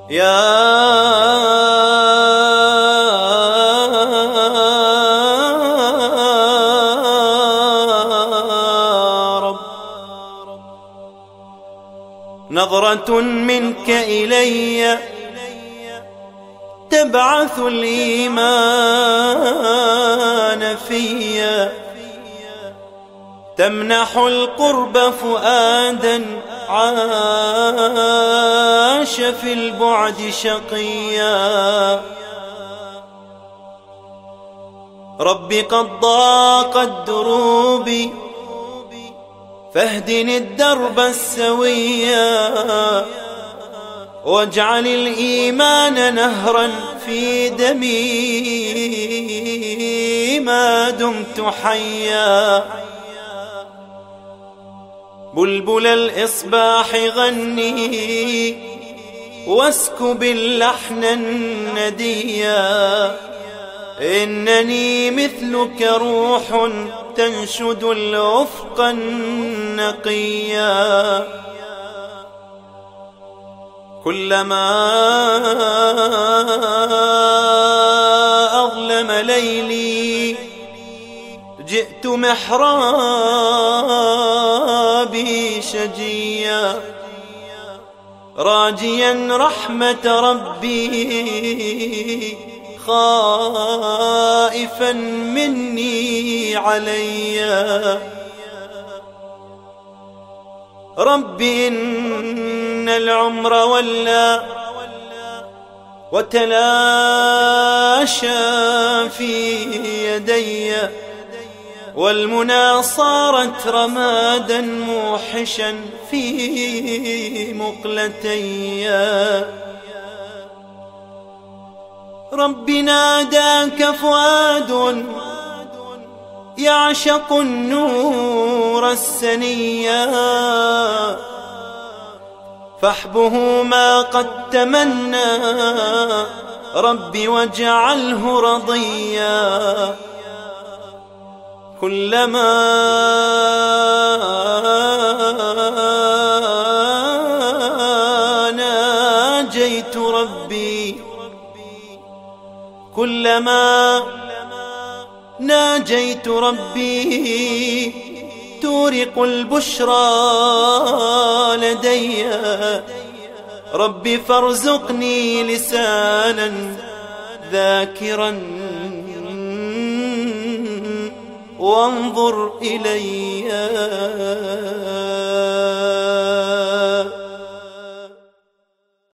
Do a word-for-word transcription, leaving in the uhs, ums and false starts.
يا رب، نظرة منك إلي تبعث الإيمان فيا، تمنح القرب فؤادا عاش في البعد شقيا. رب قد ضاقت دروبي فاهدني الدرب السويا، واجعل الإيمان نهرا في دمي ما دمت حيا. بلبل الإصباح غني واسكب اللحن النديا، إنني مثلك روح تنشد الأفق النقيا. كلما أظلم ليلي جئت محرابي شجيا، راجيا رحمة ربي خائفا مني عليا. رب إن العمر ولى وتلاشى في يدي، والمنى صارت رمادا موحشا في مقلتي. رب ناداك فؤاد يعشق النور السنيا، فاحبه ما قد تمنى ربي واجعله رضيا. كلما ناجيت ربي كلما ناجيت ربي تورق البشرى لدي. ربي فارزقني لسانا ذاكرا وانظر إلي.